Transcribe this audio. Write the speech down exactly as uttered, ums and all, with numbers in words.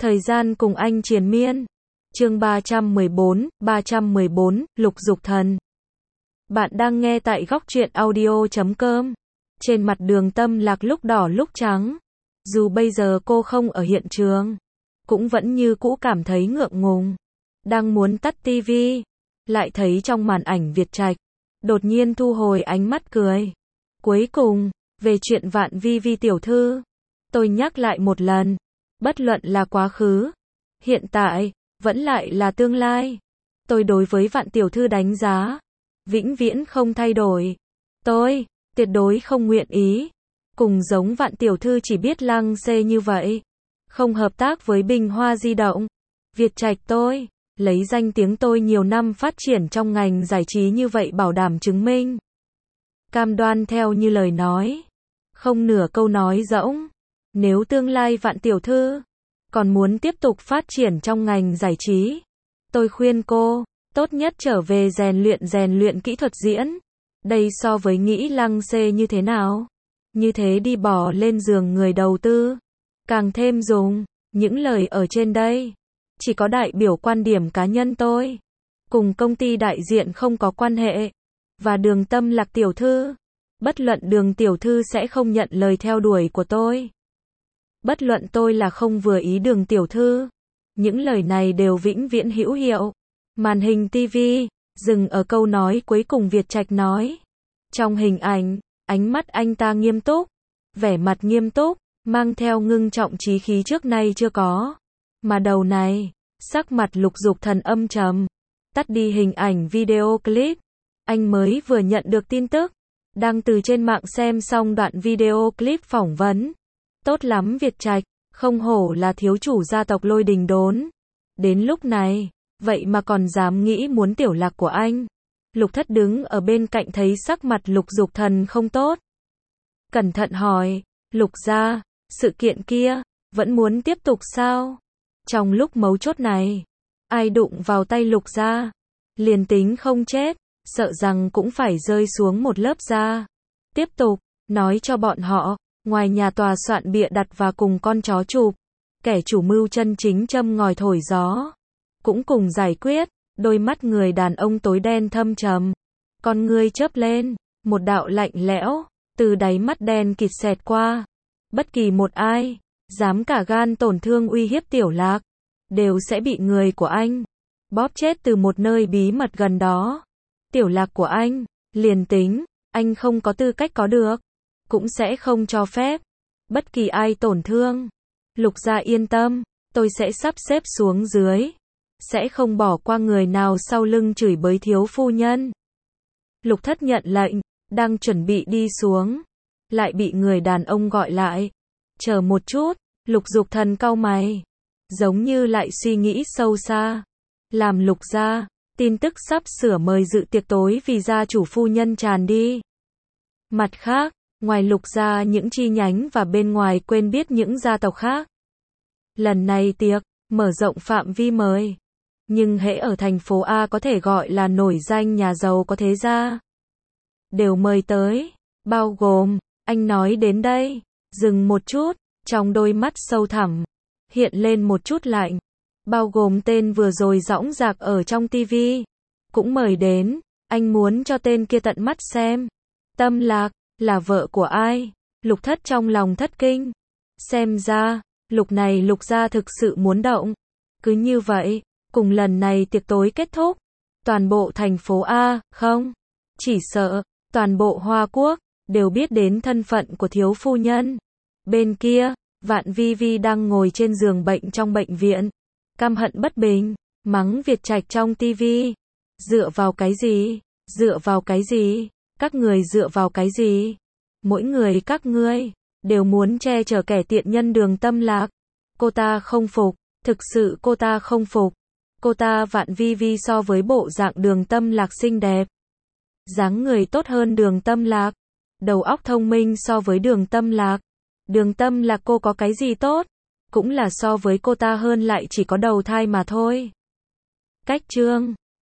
Thời gian cùng anh triền miên. Chương ba trăm mười bốn, ba trăm mười bốn, Lục Dục Thần. Bạn đang nghe tại góc truyện audio chấm com. Trên mặt Đường Tâm Lạc lúc đỏ lúc trắng. Dù bây giờ cô không ở hiện trường, cũng vẫn như cũ cảm thấy ngượng ngùng. Đang muốn tắt tivi, lại thấy trong màn ảnh Việt Trạch, đột nhiên thu hồi ánh mắt cười. Cuối cùng, về chuyện Vạn Vi Vi tiểu thư, tôi nhắc lại một lần, bất luận là quá khứ, hiện tại, vẫn lại là tương lai. Tôi đối với Vạn tiểu thư đánh giá, vĩnh viễn không thay đổi. Tôi, tuyệt đối không nguyện ý, cùng giống Vạn tiểu thư chỉ biết lăng xê như vậy. Không hợp tác với Bình Hoa Di động. Việt Trạch tôi, lấy danh tiếng tôi nhiều năm phát triển trong ngành giải trí như vậy bảo đảm chứng minh. Cam đoan theo như lời nói. Không nửa câu nói rỗng. Nếu tương lai Vạn tiểu thư còn muốn tiếp tục phát triển trong ngành giải trí, tôi khuyên cô, tốt nhất trở về rèn luyện rèn luyện kỹ thuật diễn. Đây so với nghĩ lăng xê như thế nào? Như thế đi bỏ lên giường người đầu tư. Càng thêm dùng, những lời ở trên đây, chỉ có đại biểu quan điểm cá nhân tôi. Cùng công ty đại diện không có quan hệ. Và Đường Tâm Lạc tiểu thư. Bất luận Đường tiểu thư sẽ không nhận lời theo đuổi của tôi. Bất luận tôi là không vừa ý Đường tiểu thư. Những lời này đều vĩnh viễn hữu hiệu. Màn hình tivi, dừng ở câu nói cuối cùng Việt Trạch nói. Trong hình ảnh, ánh mắt anh ta nghiêm túc, vẻ mặt nghiêm túc, mang theo ngưng trọng chí khí trước nay chưa có. Mà đầu này, sắc mặt Lục Dục Thần âm trầm. Tắt đi hình ảnh video clip. Anh mới vừa nhận được tin tức, đang từ trên mạng xem xong đoạn video clip phỏng vấn. Tốt lắm Việt Trạch, không hổ là thiếu chủ gia tộc Lôi Đình Đốn. Đến lúc này, vậy mà còn dám nghĩ muốn tiểu lạc của anh. Lục Thất đứng ở bên cạnh thấy sắc mặt Lục Dục Thần không tốt. Cẩn thận hỏi, Lục gia, sự kiện kia, vẫn muốn tiếp tục sao? Trong lúc mấu chốt này, ai đụng vào tay Lục gia, liền tính không chết, sợ rằng cũng phải rơi xuống một lớp da. Tiếp tục, nói cho bọn họ, ngoài nhà tòa soạn bịa đặt và cùng con chó chụp, kẻ chủ mưu chân chính châm ngòi thổi gió, cũng cùng giải quyết. Đôi mắt người đàn ông tối đen thâm trầm, con ngươi chớp lên, một đạo lạnh lẽo, từ đáy mắt đen kịt xẹt qua. Bất kỳ một ai, dám cả gan tổn thương uy hiếp tiểu lạc, đều sẽ bị người của anh bóp chết từ một nơi bí mật gần đó. Tiểu lạc của anh, liền tính, anh không có tư cách có được, cũng sẽ không cho phép bất kỳ ai tổn thương. Lục gia yên tâm, tôi sẽ sắp xếp xuống dưới, sẽ không bỏ qua người nào sau lưng chửi bới thiếu phu nhân. Lục Thất nhận lệnh, đang chuẩn bị đi xuống, lại bị người đàn ông gọi lại. Chờ một chút, Lục Dục Thần cau mày, giống như lại suy nghĩ sâu xa. Làm Lục gia, tin tức sắp sửa mời dự tiệc tối vì gia chủ phu nhân tràn đi. Mặt khác, ngoài Lục gia những chi nhánh và bên ngoài quên biết những gia tộc khác. Lần này tiệc, mở rộng phạm vi mời. Nhưng hễ ở thành phố A có thể gọi là nổi danh nhà giàu có thế gia, đều mời tới, bao gồm, anh nói đến đây, dừng một chút, trong đôi mắt sâu thẳm, hiện lên một chút lạnh, bao gồm tên vừa rồi dõng dạc ở trong tivi, cũng mời đến, anh muốn cho tên kia tận mắt xem. Tâm Lạc, là vợ của ai? Lục Thất trong lòng thất kinh. Xem ra, Lục này Lục gia thực sự muốn động. Cứ như vậy, cùng lần này tiệc tối kết thúc, toàn bộ thành phố A, không, chỉ sợ, toàn bộ Hoa Quốc, đều biết đến thân phận của thiếu phu nhân. Bên kia, Vạn Vi Vi đang ngồi trên giường bệnh trong bệnh viện, căm hận bất bình, mắng Việt Trạch trong tivi. Dựa vào cái gì? Dựa vào cái gì? Các người dựa vào cái gì? Mỗi người các ngươi, đều muốn che chở kẻ tiện nhân Đường Tâm Lạc. Cô ta không phục, thực sự cô ta không phục. Cô ta Vạn Vi Vi so với bộ dạng Đường Tâm Lạc xinh đẹp, dáng người tốt hơn Đường Tâm Lạc, đầu óc thông minh so với Đường Tâm Lạc. Đường Tâm Lạc cô có cái gì tốt? Cũng là so với cô ta hơn lại chỉ có đầu thai mà thôi. Cách chương